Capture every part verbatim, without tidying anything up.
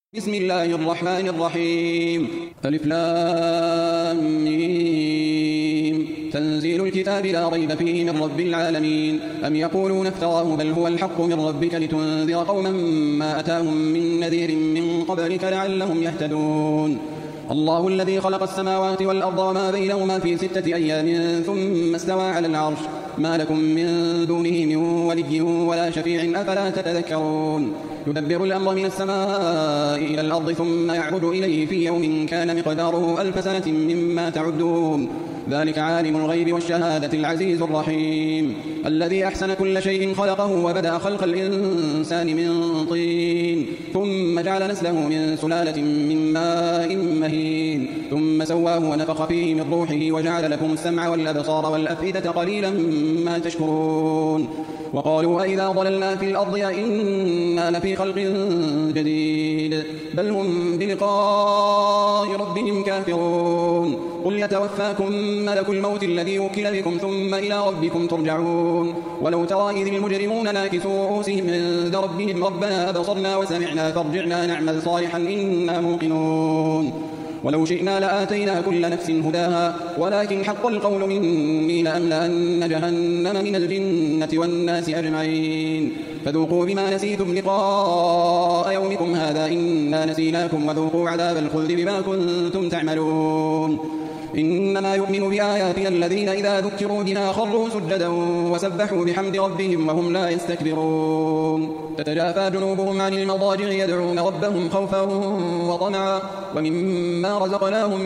بسم الله الرحمن الرحيم ألف لام ميم تنزيل الكتاب لا ريب فيه من رب العالمين أم يقولون افتراه بل هو الحق من ربك لتنذر قوما ما أتاهم من نذير من قبلك لعلهم يهتدون الله الذي خلق السماوات والأرض وما بينهما في ستة أيام ثم استوى على العرش ما لكم من دونه من ولي ولا شفيع أفلا تتذكرون يدبر الأمر من السماء إلى الأرض ثم يعرج إليه في يوم كان مقداره ألف سنة مما تعدون ذلك عالم الغيب والشهادة العزيز الرحيم الذي أحسن كل شيء خلقه وبدأ خلق الإنسان من طين ثم جعل نسله من سلالة من ماء مهين ثم سواه ونفخ فيه من روحه وجعل لكم السمع والأبصار والأفئدة قليلا ما تشكرون وقالوا أئذا ضللنا في الأرض أئنا لفي خلق جديد بل هم بلقاء ربهم كافرون قل يتوفاكم ملك الموت الذي وكل بكم ثم إلى ربكم ترجعون ولو ترى إذ المجرمون ناكسوا رؤوسهم عند ربهم ربنا أبصرنا وسمعنا فارجعنا نعمل صالحا إنا موقنون ولو شئنا لآتينا كل نفس هداها ولكن حق القول مني لأملأن جهنم من الجنة والناس أجمعين فذوقوا بما نسيتم لقاء يومكم هذا إنا نسيناكم وذوقوا عذاب الخلد بما كنتم تعملون إنما يؤمن بآياتنا الذين إذا ذكروا بها خروا سجدا وسبحوا بحمد ربهم وهم لا يستكبرون تتجافى جنوبهم عن المضاجع يدعون ربهم خوفا وطمعا ومما رزقناهم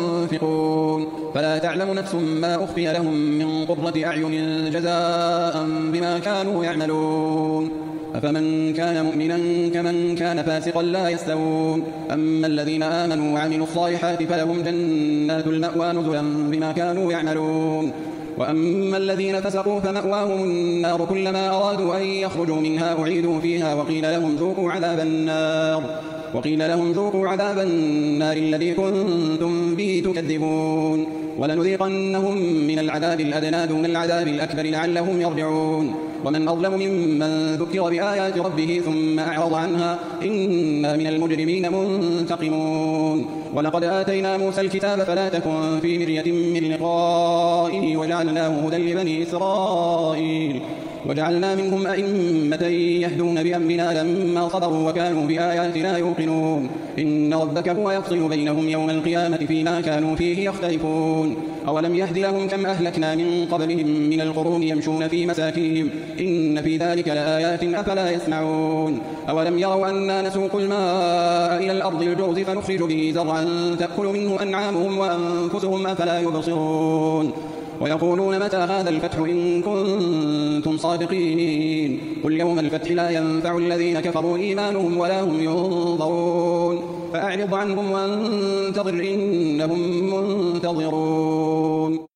ينفقون فلا تعلم نفس ما أخفي لهم من قرة أعين جزاء بما كانوا يعملون أفمن كان مؤمنا كمن كان فاسقا لا يستوون أما الذين آمنوا وعملوا الصالحات فلهم جنات المأوى نزلا بما كانوا يعملون وأما الذين فسقوا فمأواهم النار كلما أرادوا أن يخرجوا منها أعيدوا فيها وقيل لهم ذوقوا عذاب النار وقيل لهم ذوقوا عذاب النار الذي كنتم به تكذبون ولنذيقنهم من العذاب الأدنى دون العذاب الأكبر لعلهم يرجعون ومن أظلم ممن ذكر بآيات ربه ثم أعرض عنها إنا من المجرمين منتقمون ولقد آتينا موسى الكتاب فلا تكن في مرية من لقائه وجعلناه هدى لبني إسرائيل وجعلنا منهم أئمة يهدون بأمرنا لما صبروا وكانوا بآياتنا يوقنون إن ربك هو يفصل بينهم يوم القيامة فيما كانوا فيه يختلفون أولم يهد لهم كم أهلكنا من قبلهم من القرون يمشون في مساكنهم إن في ذلك لآيات أفلا يسمعون أولم يروا أنا نسوق الماء إلى الأرض الجرز فنخرج به زرعا تأكل منه أنعامهم وأنفسهم أفلا يبصرون ويقولون متى هذا الفتح إن كنتم صادقين قل يوم الفتح لا ينفع الذين كفروا إيمانهم ولا هم ينظرون فأعرض عنهم وانتظر إنهم منتظرون.